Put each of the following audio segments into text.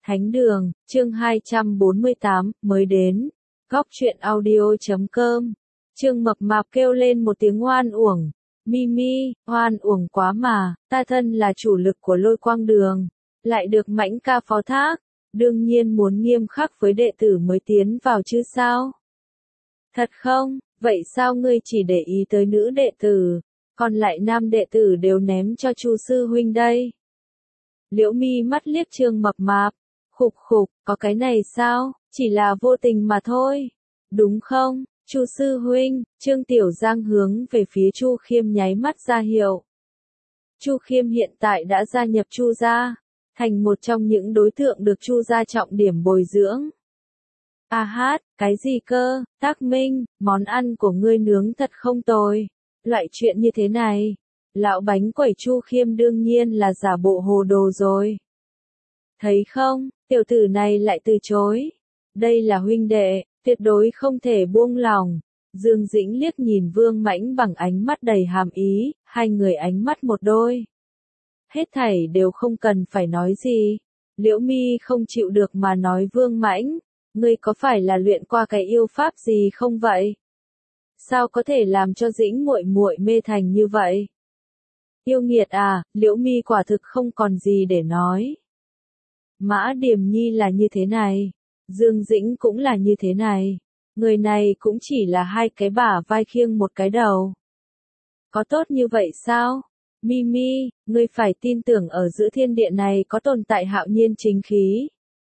Thánh đường, chương 248, mới đến. Góc truyện audio.com. Trương Mập Mạp kêu lên một tiếng oan uổng. Mimi, oan uổng quá mà, ta thân là chủ lực của Lôi Quang Đường, lại được Mãnh ca phó thác, đương nhiên muốn nghiêm khắc với đệ tử mới tiến vào chứ sao? Thật không? Vậy sao ngươi chỉ để ý tới nữ đệ tử, còn lại nam đệ tử đều ném cho Chu sư huynh đây? Liễu Mi mắt liếc Trương Mập Mạp, khục khục, có cái này sao, chỉ là vô tình mà thôi, đúng không? Chu sư huynh, Trương Tiểu Giang hướng về phía Chu Khiêm nháy mắt ra hiệu. Chu Khiêm hiện tại đã gia nhập Chu gia, thành một trong những đối tượng được Chu gia trọng điểm bồi dưỡng. A hát, cái gì cơ, Tác Minh, món ăn của ngươi nướng thật không tồi. Loại chuyện như thế này, lão bánh quẩy Chu Khiêm đương nhiên là giả bộ hồ đồ rồi. Thấy không, tiểu tử này lại từ chối. Đây là huynh đệ, tuyệt đối không thể buông lòng. Dương Dĩnh liếc nhìn Vương Mãnh bằng ánh mắt đầy hàm ý, hai người ánh mắt một đôi. Hết thảy đều không cần phải nói gì. Liễu Mi không chịu được mà nói Vương Mãnh, ngươi có phải là luyện qua cái yêu pháp gì không vậy? Sao có thể làm cho Dĩnh muội muội mê thành như vậy? Yêu nghiệt à, Liễu Mi quả thực không còn gì để nói. Mã Điềm Nhi là như thế này, Dương Dĩnh cũng là như thế này, người này cũng chỉ là hai cái bả vai khiêng một cái đầu. Có tốt như vậy sao? Mimi, ngươi phải tin tưởng ở giữa thiên địa này có tồn tại hạo nhiên chính khí.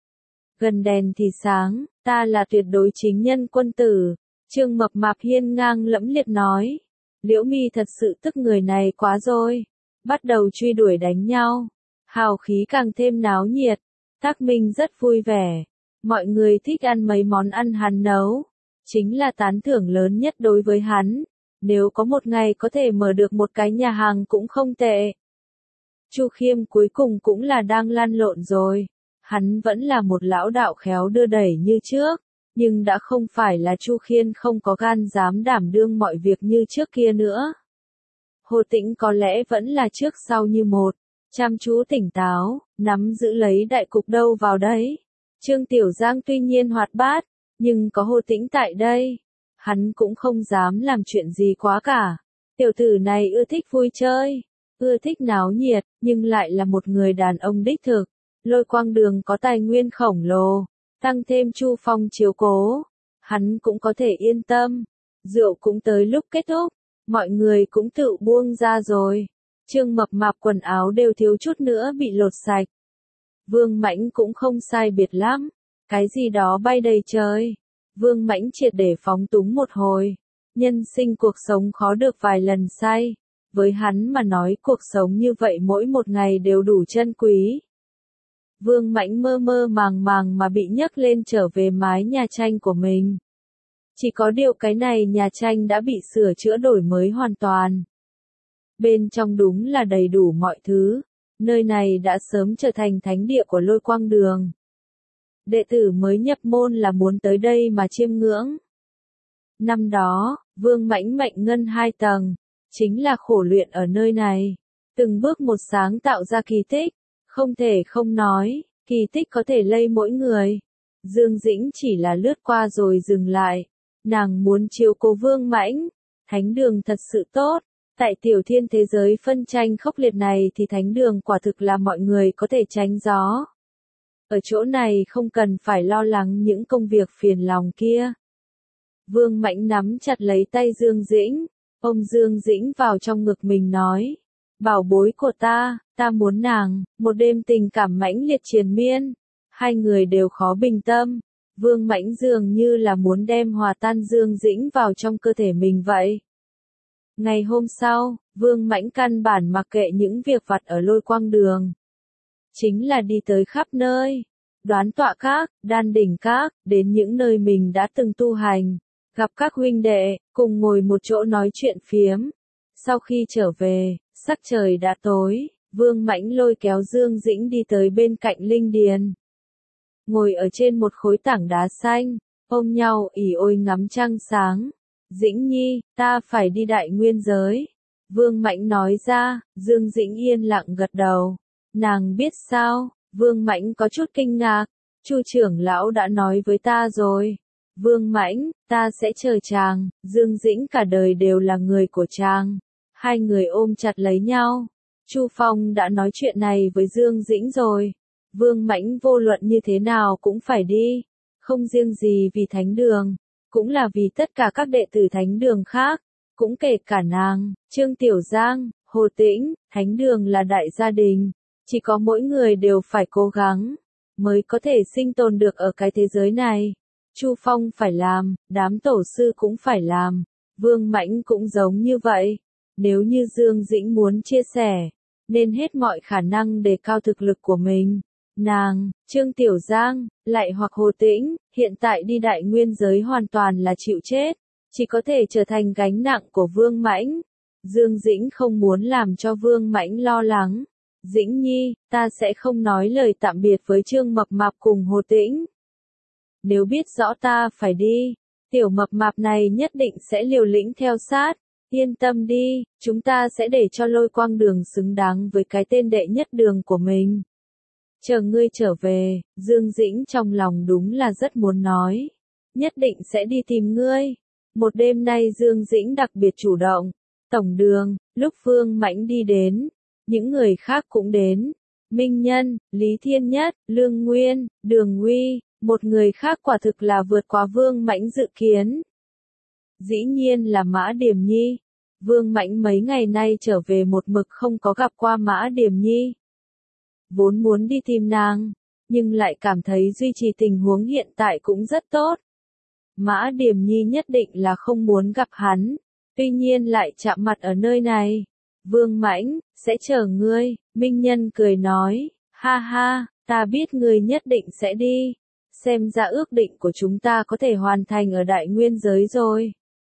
Gần đèn thì sáng, ta là tuyệt đối chính nhân quân tử, Trương Mập Mạp hiên ngang lẫm liệt nói. Liễu Mi thật sự tức người này quá rồi, bắt đầu truy đuổi đánh nhau, hào khí càng thêm náo nhiệt. Tác Minh rất vui vẻ, mọi người thích ăn mấy món ăn hắn nấu, chính là tán thưởng lớn nhất đối với hắn, nếu có một ngày có thể mở được một cái nhà hàng cũng không tệ. Chu Khiêm cuối cùng cũng là đang lăn lộn rồi, hắn vẫn là một lão đạo khéo đưa đẩy như trước, nhưng đã không phải là Chu Khiêm không có gan dám đảm đương mọi việc như trước kia nữa. Hồ Tĩnh có lẽ vẫn là trước sau như một, chăm chú tỉnh táo, nắm giữ lấy đại cục đâu vào đấy. Trương Tiểu Giang tuy nhiên hoạt bát, nhưng có Hồ Tĩnh tại đây, hắn cũng không dám làm chuyện gì quá cả. Tiểu tử này ưa thích vui chơi, ưa thích náo nhiệt, nhưng lại là một người đàn ông đích thực. Lôi Quang Đường có tài nguyên khổng lồ, tăng thêm Chu Phong chiếu cố, hắn cũng có thể yên tâm. Rượu cũng tới lúc kết thúc, mọi người cũng tự buông ra rồi. Trương Mập Mạp quần áo đều thiếu chút nữa bị lột sạch. Vương Mãnh cũng không sai biệt lắm, cái gì đó bay đầy trời. Vương Mãnh triệt để phóng túng một hồi. Nhân sinh cuộc sống khó được vài lần say, với hắn mà nói cuộc sống như vậy mỗi một ngày đều đủ chân quý. Vương Mãnh mơ mơ màng màng mà bị nhấc lên trở về mái nhà tranh của mình. Chỉ có điều cái này nhà tranh đã bị sửa chữa đổi mới hoàn toàn. Bên trong đúng là đầy đủ mọi thứ, nơi này đã sớm trở thành thánh địa của Lôi Quang Đường. Đệ tử mới nhập môn là muốn tới đây mà chiêm ngưỡng. Năm đó, Vương Mãnh mệnh ngân 2 tầng, chính là khổ luyện ở nơi này, từng bước một sáng tạo ra kỳ tích, không thể không nói, kỳ tích có thể lây mỗi người. Dương Dĩnh chỉ là lướt qua rồi dừng lại, nàng muốn chiếu cố Vương Mãnh, thánh đường thật sự tốt. Tại tiểu thiên thế giới phân tranh khốc liệt này thì thánh đường quả thực là mọi người có thể tránh gió. Ở chỗ này không cần phải lo lắng những công việc phiền lòng kia. Vương Mãnh nắm chặt lấy tay Dương Dĩnh, ôm Dương Dĩnh vào trong ngực mình nói. Bảo bối của ta muốn nàng, một đêm tình cảm mãnh liệt triền miên. Hai người đều khó bình tâm. Vương Mãnh dường như là muốn đem hòa tan Dương Dĩnh vào trong cơ thể mình vậy. Ngày hôm sau, Vương Mãnh căn bản mặc kệ những việc vặt ở Lôi Quang Đường. Chính là đi tới khắp nơi, đoán tọa các, đan đỉnh các, đến những nơi mình đã từng tu hành, gặp các huynh đệ, cùng ngồi một chỗ nói chuyện phiếm. Sau khi trở về, sắc trời đã tối, Vương Mãnh lôi kéo Dương Dĩnh đi tới bên cạnh linh điền. Ngồi ở trên một khối tảng đá xanh, ôm nhau ỉ ôi ngắm trăng sáng. Dĩnh Nhi, ta phải đi Đại Nguyên giới. Vương Mãnh nói ra, Dương Dĩnh yên lặng gật đầu. Nàng biết sao, Vương Mãnh có chút kinh ngạc, Chu trưởng lão đã nói với ta rồi. Vương Mãnh, ta sẽ chờ chàng, Dương Dĩnh cả đời đều là người của chàng. Hai người ôm chặt lấy nhau. Chu Phong đã nói chuyện này với Dương Dĩnh rồi. Vương Mãnh vô luận như thế nào cũng phải đi. Không riêng gì vì thánh đường, cũng là vì tất cả các đệ tử thánh đường khác, cũng kể cả nàng, Trương Tiểu Giang, Hồ Tĩnh, thánh đường là đại gia đình. Chỉ có mỗi người đều phải cố gắng, mới có thể sinh tồn được ở cái thế giới này. Chu Phong phải làm, đám tổ sư cũng phải làm, Vương Mãnh cũng giống như vậy. Nếu như Dương Dĩnh muốn chia sẻ, nên hết mọi khả năng đề cao thực lực của mình. Nàng, Trương Tiểu Giang, lại hoặc Hồ Tĩnh, hiện tại đi đại nguyên giới hoàn toàn là chịu chết, chỉ có thể trở thành gánh nặng của Vương Mãnh. Dương Dĩnh không muốn làm cho Vương Mãnh lo lắng. Dĩnh Nhi, ta sẽ không nói lời tạm biệt với Trương Mập Mạp cùng Hồ Tĩnh. Nếu biết rõ ta phải đi, tiểu mập mạp này nhất định sẽ liều lĩnh theo sát. Yên tâm đi, chúng ta sẽ để cho Lôi Quang Đường xứng đáng với cái tên đệ nhất đường của mình. Chờ ngươi trở về, Dương Dĩnh trong lòng đúng là rất muốn nói. Nhất định sẽ đi tìm ngươi. Một đêm nay Dương Dĩnh đặc biệt chủ động. Tổng đường, lúc Vương Mãnh đi đến, những người khác cũng đến. Minh Nhân, Lý Thiên Nhất, Lương Nguyên, Đường Uy, một người khác quả thực là vượt quá Vương Mãnh dự kiến. Dĩ nhiên là Mã Điềm Nhi. Vương Mãnh mấy ngày nay trở về một mực không có gặp qua Mã Điềm Nhi. Vốn muốn đi tìm nàng, nhưng lại cảm thấy duy trì tình huống hiện tại cũng rất tốt. Mã Điềm Nhi nhất định là không muốn gặp hắn, tuy nhiên lại chạm mặt ở nơi này. Vương Mãnh, sẽ chờ ngươi, Minh Nhân cười nói, ha ha, ta biết ngươi nhất định sẽ đi. Xem ra ước định của chúng ta có thể hoàn thành ở đại nguyên giới rồi.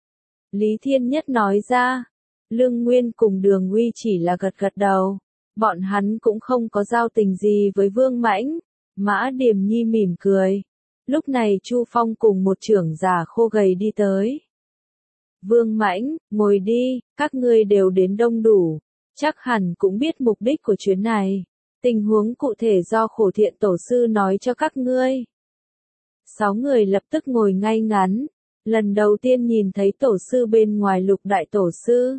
Lý Thiên Nhất nói ra, Lương Nguyên cùng Đường Uy chỉ là gật gật đầu. Bọn hắn cũng không có giao tình gì với Vương Mãnh. Mã Điềm Nhi mỉm cười. Lúc này Chu Phong cùng một trưởng giả khô gầy đi tới. Vương Mãnh, ngồi đi, các ngươi đều đến đông đủ. Chắc hẳn cũng biết mục đích của chuyến này. Tình huống cụ thể do Khổ Thiện Tổ Sư nói cho các ngươi. 6 người lập tức ngồi ngay ngắn. Lần đầu tiên nhìn thấy Tổ Sư bên ngoài Lục Đại Tổ Sư.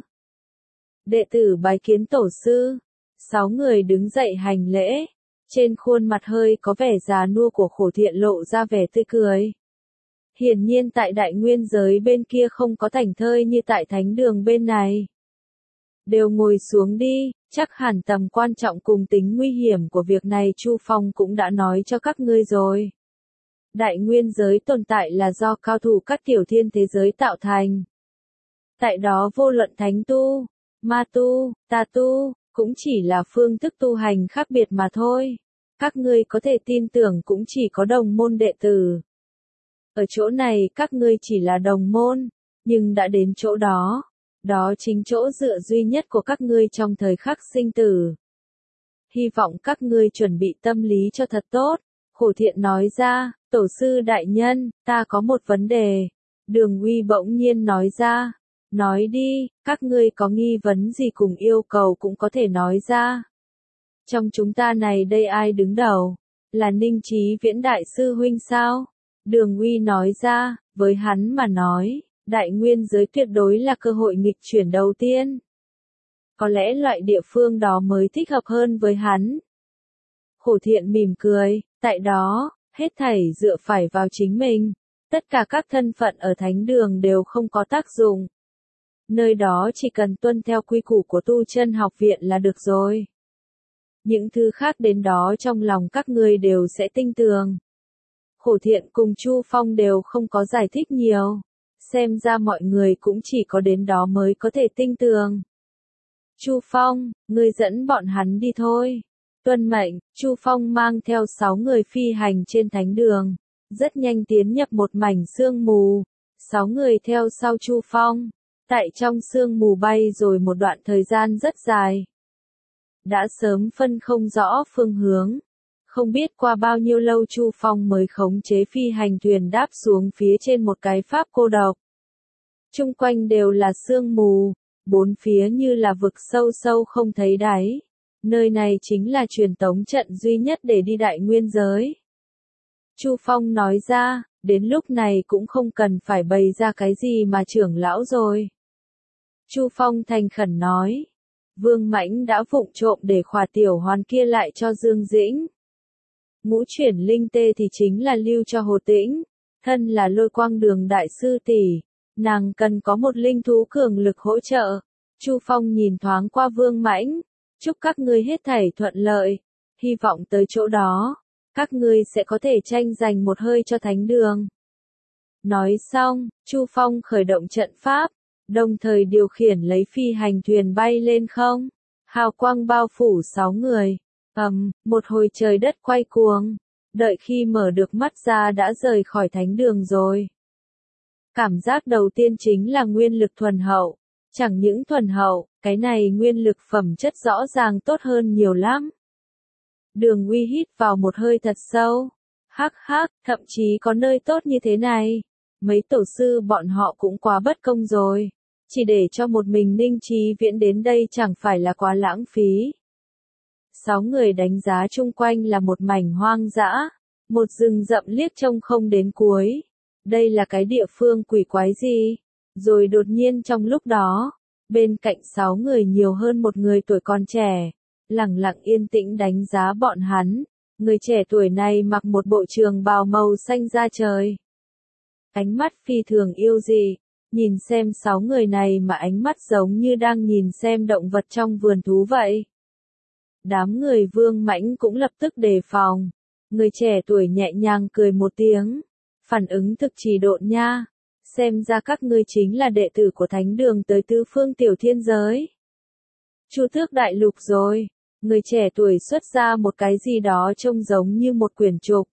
Đệ tử bái kiến Tổ Sư. 6 người đứng dậy hành lễ. Trên khuôn mặt hơi có vẻ già nua của Khổ Thiện lộ ra vẻ tươi cười. Hiển nhiên tại đại nguyên giới bên kia không có thảnh thơi như tại thánh đường bên này. Đều ngồi xuống đi, chắc hẳn tầm quan trọng cùng tính nguy hiểm của việc này Chu Phong cũng đã nói cho các ngươi rồi. Đại nguyên giới tồn tại là do cao thủ các tiểu thiên thế giới tạo thành. Tại đó vô luận thánh tu, ma tu, tà tu, cũng chỉ là phương thức tu hành khác biệt mà thôi. Các ngươi có thể tin tưởng cũng chỉ có đồng môn đệ tử. Ở chỗ này các ngươi chỉ là đồng môn, nhưng đã đến chỗ đó. Đó chính chỗ dựa duy nhất của các ngươi trong thời khắc sinh tử. Hy vọng các ngươi chuẩn bị tâm lý cho thật tốt. Khổ Thiện nói ra, Tổ Sư đại nhân, ta có một vấn đề. Đường Uy bỗng nhiên nói ra. Nói đi, các ngươi có nghi vấn gì cùng yêu cầu cũng có thể nói ra. Trong chúng ta này đây ai đứng đầu? Là Ninh Chí Viễn Đại Sư Huynh sao? Đường Uy nói ra, với hắn mà nói, đại nguyên giới tuyệt đối là cơ hội nghịch chuyển đầu tiên. Có lẽ loại địa phương đó mới thích hợp hơn với hắn. Khổ Thiện mỉm cười, tại đó, hết thảy dựa phải vào chính mình. Tất cả các thân phận ở thánh đường đều không có tác dụng. Nơi đó chỉ cần tuân theo quy củ của tu chân học viện là được rồi. Những thứ khác đến đó trong lòng các ngươi đều sẽ tinh tường. Khổ Thiện cùng Chu Phong đều không có giải thích nhiều. Xem ra mọi người cũng chỉ có đến đó mới có thể tinh tường. Chu Phong, ngươi dẫn bọn hắn đi thôi. Tuân mệnh, Chu Phong mang theo 6 người phi hành trên thánh đường. Rất nhanh tiến nhập một mảnh sương mù. 6 người theo sau Chu Phong. Tại trong sương mù bay rồi một đoạn thời gian rất dài. Đã sớm phân không rõ phương hướng. Không biết qua bao nhiêu lâu Chu Phong mới khống chế phi hành thuyền đáp xuống phía trên một cái pháp cô độc. Chung quanh đều là sương mù, bốn phía như là vực sâu sâu không thấy đáy. Nơi này chính là truyền tống trận duy nhất để đi Đại Nguyên giới. Chu Phong nói ra, đến lúc này cũng không cần phải bày ra cái gì mà trưởng lão rồi. Chu Phong thành khẩn nói. Vương Mãnh đã vụng trộm để khỏa tiểu hoàn kia lại cho Dương Dĩnh. Ngũ chuyển linh tê thì chính là lưu cho Hồ Tĩnh. Thân là Lôi Quang Đường đại sư tỷ, nàng cần có một linh thú cường lực hỗ trợ. Chu Phong nhìn thoáng qua Vương Mãnh. Chúc các ngươi hết thảy thuận lợi. Hy vọng tới chỗ đó, các ngươi sẽ có thể tranh giành một hơi cho thánh đường. Nói xong, Chu Phong khởi động trận pháp, đồng thời điều khiển lấy phi hành thuyền bay lên không. Hào quang bao phủ 6 người. Một hồi trời đất quay cuồng. Đợi khi mở được mắt ra đã rời khỏi thánh đường rồi. Cảm giác đầu tiên chính là nguyên lực thuần hậu. Chẳng những thuần hậu, cái này nguyên lực phẩm chất rõ ràng tốt hơn nhiều lắm. Đường Uy hít vào một hơi thật sâu. Hắc hắc, thậm chí có nơi tốt như thế này. Mấy tổ sư bọn họ cũng quá bất công rồi. Chỉ để cho một mình Ninh Chí Viễn đến đây chẳng phải là quá lãng phí. 6 người đánh giá chung quanh là một mảnh hoang dã. Một rừng rậm liếc trông không đến cuối. Đây là cái địa phương quỷ quái gì? Rồi đột nhiên trong lúc đó, bên cạnh 6 người nhiều hơn một người tuổi còn trẻ. Lẳng lặng yên tĩnh đánh giá bọn hắn. Người trẻ tuổi này mặc một bộ trường bào màu xanh da trời. Ánh mắt phi thường yêu dị. Nhìn xem 6 người này mà ánh mắt giống như đang nhìn xem động vật trong vườn thú vậy. Đám người Vương Mãnh cũng lập tức đề phòng. Người trẻ tuổi nhẹ nhàng cười một tiếng. Phản ứng thực trì độn nha. Xem ra các ngươi chính là đệ tử của thánh đường tới tứ phương tiểu thiên giới. Chu Tước đại lục rồi. Người trẻ tuổi xuất ra một cái gì đó trông giống như một quyển trục.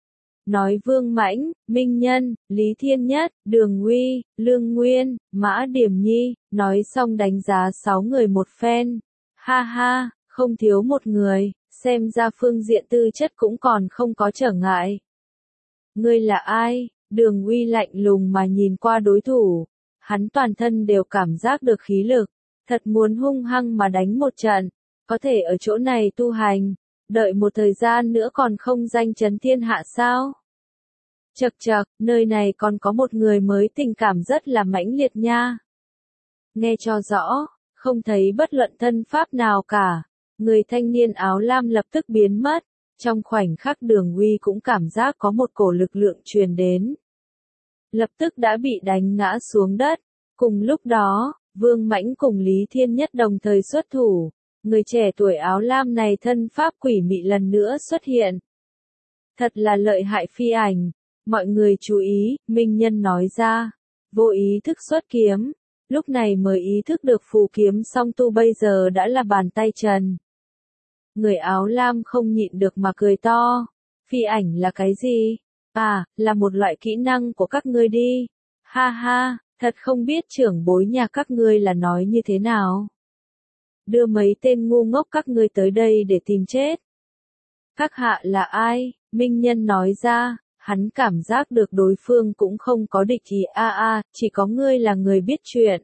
Nói Vương Mãnh, Minh Nhân, Lý Thiên Nhất, Đường Uy, Lương Nguyên, Mã Điểm Nhi, nói xong đánh giá 6 người một phen. Ha ha, không thiếu một người, xem ra phương diện tư chất cũng còn không có trở ngại. Ngươi là ai? Đường Uy lạnh lùng mà nhìn qua đối thủ. Hắn toàn thân đều cảm giác được khí lực, thật muốn hung hăng mà đánh một trận. Có thể ở chỗ này tu hành, đợi một thời gian nữa còn không danh chấn thiên hạ sao? Chậc chậc, nơi này còn có một người mới tình cảm rất là mãnh liệt nha. Nghe cho rõ, không thấy bất luận thân pháp nào cả. Người thanh niên áo lam lập tức biến mất. Trong khoảnh khắc Đường Uy cũng cảm giác có một cổ lực lượng truyền đến. Lập tức đã bị đánh ngã xuống đất. Cùng lúc đó, Vương Mãnh cùng Lý Thiên Nhất đồng thời xuất thủ. Người trẻ tuổi áo lam này thân pháp quỷ mị lần nữa xuất hiện. Thật là lợi hại phi ảnh. Mọi người chú ý, Minh Nhân nói ra. Vô ý thức xuất kiếm. Lúc này mới ý thức được phù kiếm song tu bây giờ đã là bàn tay trần. Người áo lam không nhịn được mà cười to. Phi ảnh là cái gì? À, là một loại kỹ năng của các ngươi đi. Ha ha, thật không biết trưởng bối nhà các ngươi là nói như thế nào. Đưa mấy tên ngu ngốc các ngươi tới đây để tìm chết. Các hạ là ai? Minh Nhân nói ra, hắn cảm giác được đối phương cũng không có địch ý chỉ có ngươi là người biết chuyện.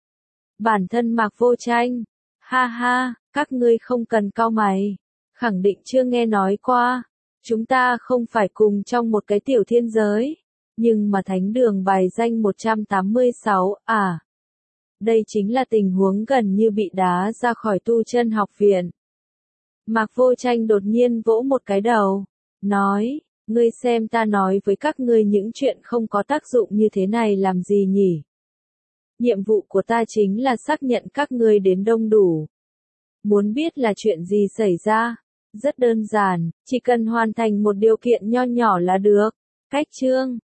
Bản thân Mạc Vô Tranh. Ha ha, các ngươi không cần cau mày. Khẳng định chưa nghe nói qua. Chúng ta không phải cùng trong một cái tiểu thiên giới. Nhưng mà thánh đường bài danh 186, đây chính là tình huống gần như bị đá ra khỏi tu chân học viện. Mạc Vô Tranh đột nhiên vỗ một cái đầu. Nói, ngươi xem ta nói với các ngươi những chuyện không có tác dụng như thế này làm gì nhỉ? Nhiệm vụ của ta chính là xác nhận các ngươi đến đông đủ. Muốn biết là chuyện gì xảy ra? Rất đơn giản, chỉ cần hoàn thành một điều kiện nho nhỏ là được. Cách chương